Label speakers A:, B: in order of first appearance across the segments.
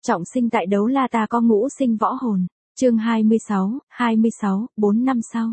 A: trọng sinh tại Đấu La ta có ngũ sinh võ hồn. Chương 26, 4 năm sau.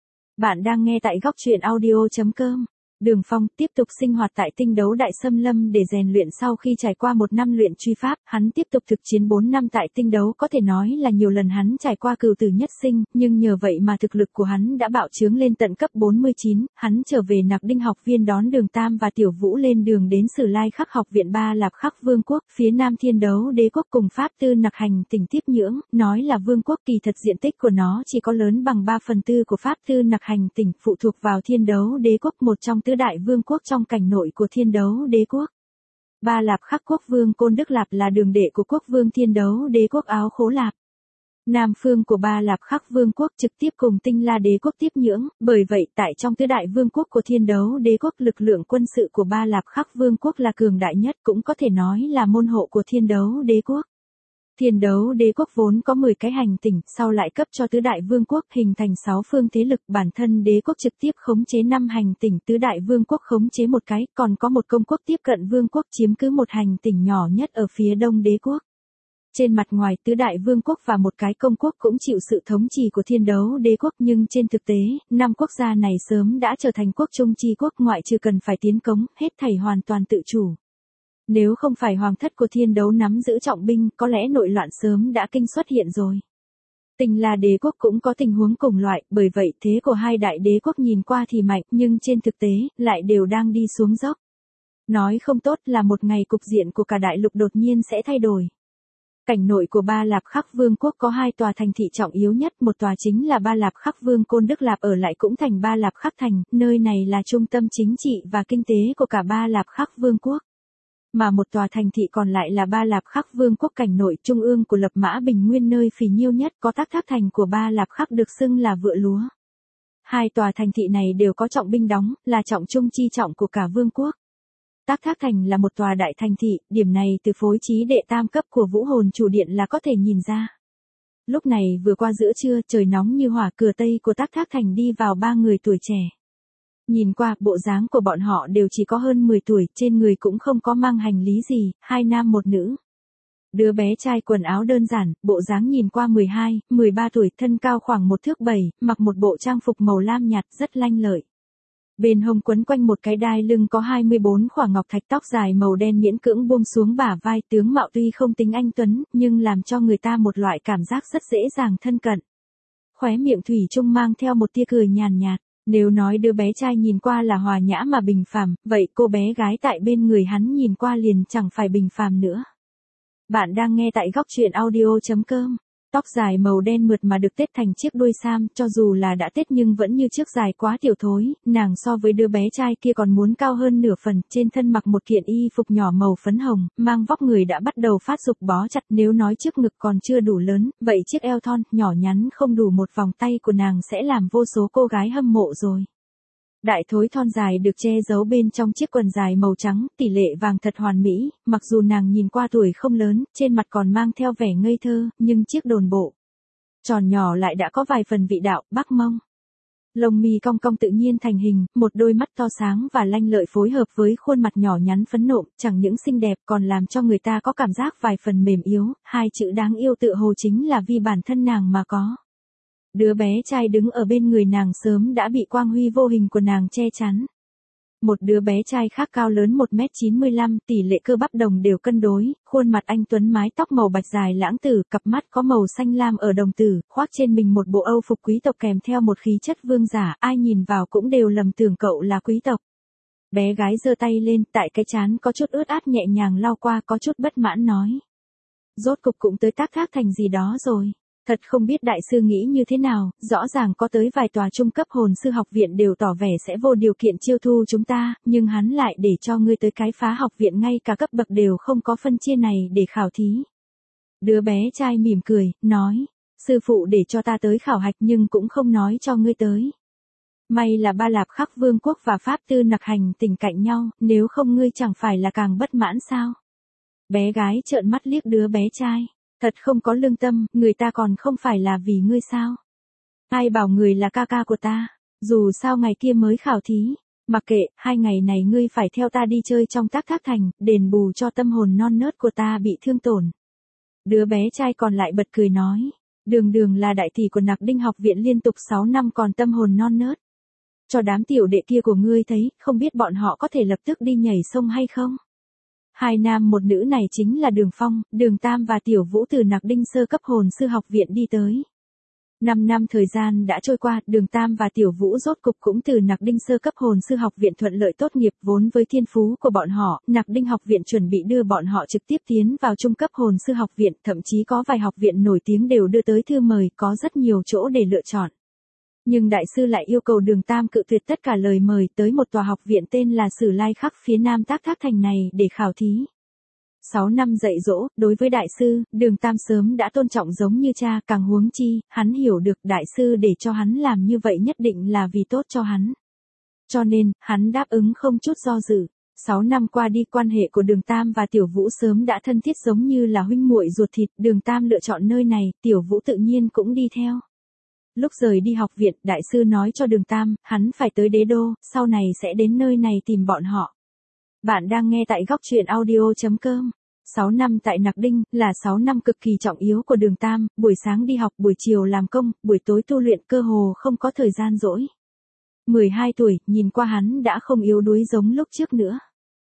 A: Bạn đang nghe tại góc truyện audio.com. Đường Phong tiếp tục sinh hoạt tại Tinh Đấu Đại Xâm Lâm để rèn luyện. Sau khi trải qua 1 năm luyện truy pháp, hắn tiếp tục thực chiến 4 năm tại Tinh Đấu. Có thể nói là nhiều lần hắn trải qua cửu tử nhất sinh, nhưng nhờ vậy mà thực lực của hắn đã bạo chướng lên tận cấp 49. Hắn trở về Nặc Đinh học viên đón Đường Tam và Tiểu Vũ lên đường đến Sử Lai Khắc học viện Ba Lạp Khắc Vương quốc, phía Nam Thiên Đấu Đế quốc cùng Pháp Tư Nặc hành tỉnh tiếp nhưỡng. Nói là vương quốc, kỳ thật diện tích của nó chỉ có lớn bằng 3/4 của Pháp Tư Nặc hành tỉnh, phụ thuộc vào Thiên Đấu Đế quốc, một trong tứ đại vương quốc trong cảnh nội của Thiên Đấu Đế quốc. Ba Lạp Khắc quốc vương Côn Đức Lạp là đường đệ của quốc vương Thiên Đấu Đế quốc Áo Khố Lạp. Nam phương của Ba Lạp Khắc vương quốc trực tiếp cùng Tinh La Đế quốc tiếp nhưỡng, bởi vậy tại trong tứ đại vương quốc của Thiên Đấu Đế quốc, lực lượng quân sự của Ba Lạp Khắc vương quốc là cường đại nhất, cũng có thể nói là môn hộ của Thiên Đấu Đế quốc. Thiên Đấu Đế quốc vốn có 10 cái hành tỉnh, sau lại cấp cho tứ đại vương quốc, hình thành 6 phương thế lực. Bản thân đế quốc trực tiếp khống chế 5 hành tỉnh, tứ đại vương quốc khống chế một cái, còn có một công quốc tiếp cận vương quốc chiếm cứ một hành tỉnh nhỏ nhất ở phía đông đế quốc. Trên mặt ngoài, tứ đại vương quốc và một cái công quốc cũng chịu sự thống trị của Thiên Đấu Đế quốc, nhưng trên thực tế, 5 quốc gia này sớm đã trở thành quốc trung chi quốc, ngoại trừ cần phải tiến cống, hết thảy hoàn toàn tự chủ. Nếu không phải hoàng thất của Thiên Đấu nắm giữ trọng binh, có lẽ nội loạn sớm đã kinh xuất hiện rồi. Tinh La Đế quốc cũng có tình huống cùng loại, bởi vậy thế của hai đại đế quốc nhìn qua thì mạnh, nhưng trên thực tế, lại đều đang đi xuống dốc. Nói không tốt là một ngày cục diện của cả đại lục đột nhiên sẽ thay đổi. Cảnh nội của Ba Lạp Khắc vương quốc có 2 tòa thành thị trọng yếu nhất, một tòa chính là Ba Lạp Khắc vương Côn Đức Lạp ở lại cũng thành Ba Lạp Khắc thành, nơi này là trung tâm chính trị và kinh tế của cả Ba Lạp Khắc vương quốc. Mà một tòa thành thị còn lại là Ba Lạp Khắc vương quốc cảnh nội, trung ương của Lập Mã Bình Nguyên, nơi phì nhiêu nhất, có Tác Thác thành của Ba Lạp Khắc được xưng là vựa lúa. 2 tòa thành thị này đều có trọng binh đóng, là trọng trung chi trọng của cả vương quốc. Tác Thác thành là một tòa đại thành thị, điểm này từ phối trí đệ tam cấp của Vũ Hồn Chủ Điện là có thể nhìn ra. Lúc này vừa qua giữa trưa, trời nóng như hỏa, cửa tây của Tác Thác thành đi vào 3 người tuổi trẻ. Nhìn qua, bộ dáng của bọn họ đều chỉ có hơn 10 tuổi, trên người cũng không có mang hành lý gì, 2 nam 1 nữ. Đứa bé trai quần áo đơn giản, bộ dáng nhìn qua 12, 13 tuổi, thân cao khoảng 1 thước 7, mặc một bộ trang phục màu lam nhạt rất lanh lợi. Bên hông quấn quanh một cái đai lưng có 24 khỏa ngọc thạch, tóc dài màu đen miễn cưỡng buông xuống bả vai, tướng mạo tuy không tính anh tuấn, nhưng làm cho người ta một loại cảm giác rất dễ dàng thân cận. Khóe miệng thủy chung mang theo một tia cười nhàn nhạt. Nếu nói đứa bé trai nhìn qua là hòa nhã mà bình phàm, vậy cô bé gái tại bên người hắn nhìn qua liền chẳng phải bình phàm nữa. Bạn đang nghe tại góc truyện audio.com. Tóc dài màu đen mượt mà được tết thành chiếc đuôi sam, cho dù là đã tết nhưng vẫn như trước dài quá tiểu thối, nàng so với đứa bé trai kia còn muốn cao hơn nửa phần, trên thân mặc một kiện y phục nhỏ màu phấn hồng, mang vóc người đã bắt đầu phát dục bó chặt, nếu nói trước ngực còn chưa đủ lớn, vậy chiếc eo thon, nhỏ nhắn không đủ một vòng tay của nàng sẽ làm vô số cô gái hâm mộ rồi. Đại thối thon dài được che giấu bên trong chiếc quần dài màu trắng, tỷ lệ vàng thật hoàn mỹ, mặc dù nàng nhìn qua tuổi không lớn, trên mặt còn mang theo vẻ ngây thơ, nhưng chiếc đồn bộ tròn nhỏ lại đã có vài phần vị đạo Bắc Mông. Lông mi cong cong tự nhiên thành hình, một đôi mắt to sáng và lanh lợi phối hợp với khuôn mặt nhỏ nhắn phấn nộm, chẳng những xinh đẹp còn làm cho người ta có cảm giác vài phần mềm yếu, 2 chữ đáng yêu tự hồ chính là vì bản thân nàng mà có. Đứa bé trai đứng ở bên người nàng sớm đã bị quang huy vô hình của nàng che chắn. Một đứa bé trai khác cao lớn 1m95, tỷ lệ cơ bắp đồng đều cân đối, khuôn mặt anh tuấn, mái tóc màu bạch dài lãng tử, cặp mắt có màu xanh lam ở đồng tử, khoác trên mình một bộ âu phục quý tộc kèm theo một khí chất vương giả, ai nhìn vào cũng đều lầm tưởng cậu là quý tộc. Bé gái giơ tay lên, tại cái trán có chút ướt át nhẹ nhàng lau qua, có chút bất mãn nói. Rốt cục cũng tới Tác Thác thành gì đó rồi. Thật không biết đại sư nghĩ như thế nào, rõ ràng có tới vài tòa trung cấp hồn sư học viện đều tỏ vẻ sẽ vô điều kiện chiêu thu chúng ta, nhưng hắn lại để cho ngươi tới cái phá học viện ngay cả cấp bậc đều không có phân chia này để khảo thí. Đứa bé trai mỉm cười, nói, sư phụ để cho ta tới khảo hạch nhưng cũng không nói cho ngươi tới. May là Ba Lạp Khắc vương quốc và Pháp Tư Nặc hành tình cạnh nhau, nếu không ngươi chẳng phải là càng bất mãn sao? Bé gái trợn mắt liếc đứa bé trai. Thật không có lương tâm, người ta còn không phải là vì ngươi sao? Ai bảo người là ca ca của ta, dù sao ngày kia mới khảo thí, mặc kệ, 2 ngày này ngươi phải theo ta đi chơi trong Tác Thác thành, đền bù cho tâm hồn non nớt của ta bị thương tổn. Đứa bé trai còn lại bật cười nói. Đường Đường là đại tỷ của Nặc Đinh học viện liên tục 6 năm còn tâm hồn non nớt. Cho đám tiểu đệ kia của ngươi thấy, không biết bọn họ có thể lập tức đi nhảy sông hay không? Hai nam một nữ này chính là Đường Phong, Đường Tam và Tiểu Vũ từ Nặc Đinh sơ cấp hồn sư học viện đi tới. 5 năm thời gian đã trôi qua, Đường Tam và Tiểu Vũ rốt cục cũng từ Nặc Đinh sơ cấp hồn sư học viện thuận lợi tốt nghiệp. Vốn với thiên phú của bọn họ, Nặc Đinh học viện chuẩn bị đưa bọn họ trực tiếp tiến vào trung cấp hồn sư học viện, thậm chí có vài học viện nổi tiếng đều đưa tới thư mời, có rất nhiều chỗ để lựa chọn. Nhưng đại sư lại yêu cầu Đường Tam cự tuyệt tất cả lời mời tới một tòa học viện tên là Sử Lai Khắc phía nam Tác Thác Thành này để khảo thí. 6 năm dạy dỗ, đối với đại sư, Đường Tam sớm đã tôn trọng giống như cha, càng huống chi, hắn hiểu được đại sư để cho hắn làm như vậy nhất định là vì tốt cho hắn. Cho nên, hắn đáp ứng không chút do dự. 6 năm qua đi, quan hệ của Đường Tam và Tiểu Vũ sớm đã thân thiết giống như là huynh muội ruột thịt. Đường Tam lựa chọn nơi này, Tiểu Vũ tự nhiên cũng đi theo. Lúc rời đi học viện, đại sư nói cho Đường Tam, hắn phải tới Đế Đô, sau này sẽ đến nơi này tìm bọn họ. Bạn đang nghe tại góc truyện audio.com. 6 năm tại Nặc Đinh, là 6 năm cực kỳ trọng yếu của Đường Tam, buổi sáng đi học, buổi chiều làm công, buổi tối tu luyện, cơ hồ không có thời gian rỗi. 12 tuổi, nhìn qua hắn đã không yếu đuối giống lúc trước nữa.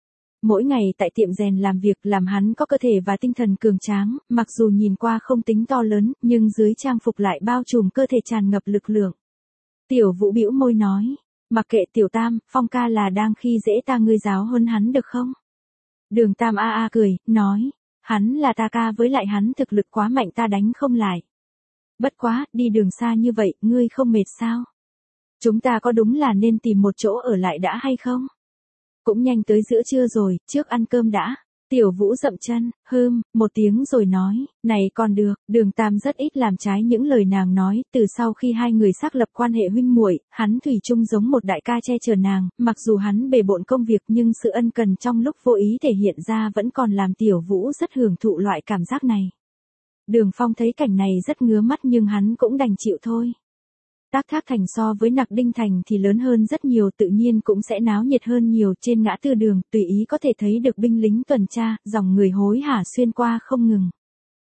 A: Mỗi ngày tại tiệm rèn làm việc làm hắn có cơ thể và tinh thần cường tráng, mặc dù nhìn qua không tính to lớn, nhưng dưới trang phục lại bao trùm cơ thể tràn ngập lực lượng. Tiểu Vũ bĩu môi nói, mặc kệ Tiểu Tam, Phong ca là đang khi dễ ta, ngươi giáo hơn hắn được không? Đường Tam a cười, nói, hắn là ta ca, với lại hắn thực lực quá mạnh, ta đánh không lại. Bất quá, đi đường xa như vậy, ngươi không mệt sao? Chúng ta có đúng là nên tìm một chỗ ở lại đã hay không? Cũng nhanh tới giữa trưa rồi, trước ăn cơm đã. Tiểu Vũ dậm chân, một tiếng rồi nói, này còn được. Đường Tam rất ít làm trái những lời nàng nói, từ sau khi hai người xác lập quan hệ huynh muội, hắn thủy chung giống một đại ca che chở nàng, mặc dù hắn bề bộn công việc nhưng sự ân cần trong lúc vô ý thể hiện ra vẫn còn làm Tiểu Vũ rất hưởng thụ loại cảm giác này. Đường Phong thấy cảnh này rất ngứa mắt nhưng hắn cũng đành chịu thôi. Tác Thác Thành so với Nặc Đinh Thành thì lớn hơn rất nhiều, tự nhiên cũng sẽ náo nhiệt hơn nhiều. Trên ngã tư đường, tùy ý có thể thấy được binh lính tuần tra, dòng người hối hả xuyên qua không ngừng.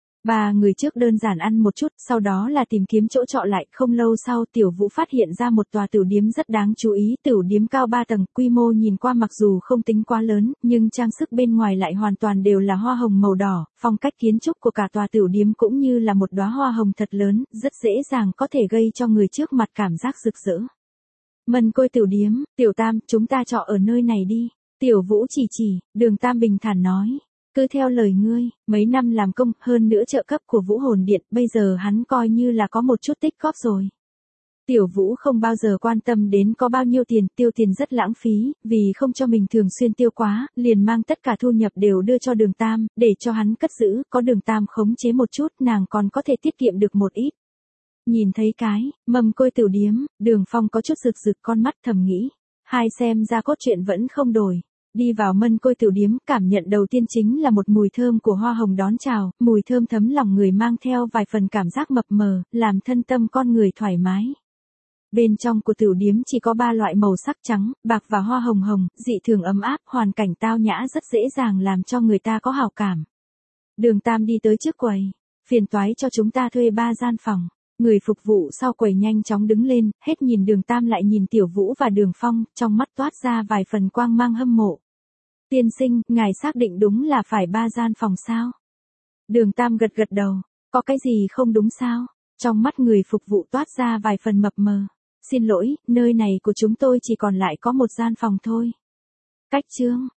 A: Ba người trước đơn giản ăn một chút, sau đó là tìm kiếm chỗ trọ lại. Không lâu sau, Tiểu Vũ phát hiện ra một tòa tửu điếm rất đáng chú ý. Tửu điếm cao 3 tầng, quy mô nhìn qua mặc dù không tính quá lớn, nhưng trang sức bên ngoài lại hoàn toàn đều là hoa hồng màu đỏ. Phong cách kiến trúc của cả tòa tửu điếm cũng như là một đóa hoa hồng thật lớn, rất dễ dàng có thể gây cho người trước mặt cảm giác rực rỡ. Mân Côi Tửu điếm, Tiểu Tam, chúng ta trọ ở nơi này đi. Tiểu Vũ chỉ, Đường Tam bình thản nói. Cứ theo lời ngươi, mấy năm làm công, hơn nữa trợ cấp của Vũ Hồn Điện, bây giờ hắn coi như là có một chút tích góp rồi. Tiểu Vũ không bao giờ quan tâm đến có bao nhiêu tiền, tiêu tiền rất lãng phí, vì không cho mình thường xuyên tiêu quá, liền mang tất cả thu nhập đều đưa cho Đường Tam, để cho hắn cất giữ, có Đường Tam khống chế một chút, nàng còn có thể tiết kiệm được một ít. Nhìn thấy cái, Mâm Côi Tửu điếm, Đường Phong có chút rực rực con mắt thầm nghĩ, hai xem ra cốt truyện vẫn không đổi. Đi vào Mân Côi Tửu điếm, cảm nhận đầu tiên chính là một mùi thơm của hoa hồng đón chào, mùi thơm thấm lòng người mang theo vài phần cảm giác mập mờ, làm thân tâm con người thoải mái. Bên trong của tửu điếm chỉ có 3 loại màu sắc trắng, bạc và hoa hồng hồng, dị thường ấm áp, hoàn cảnh tao nhã rất dễ dàng làm cho người ta có hảo cảm. Đường Tam đi tới trước quầy, phiền toái cho chúng ta thuê 3 gian phòng. Người phục vụ sau quầy nhanh chóng đứng lên, hết nhìn Đường Tam lại nhìn Tiểu Vũ và Đường Phong, trong mắt toát ra vài phần quang mang hâm mộ. Tiên sinh, ngài xác định đúng là phải 3 gian phòng sao? Đường Tam gật gật đầu, có cái gì không đúng sao? Trong mắt người phục vụ toát ra vài phần mập mờ. Xin lỗi, nơi này của chúng tôi chỉ còn lại có 1 gian phòng thôi. Cách chương.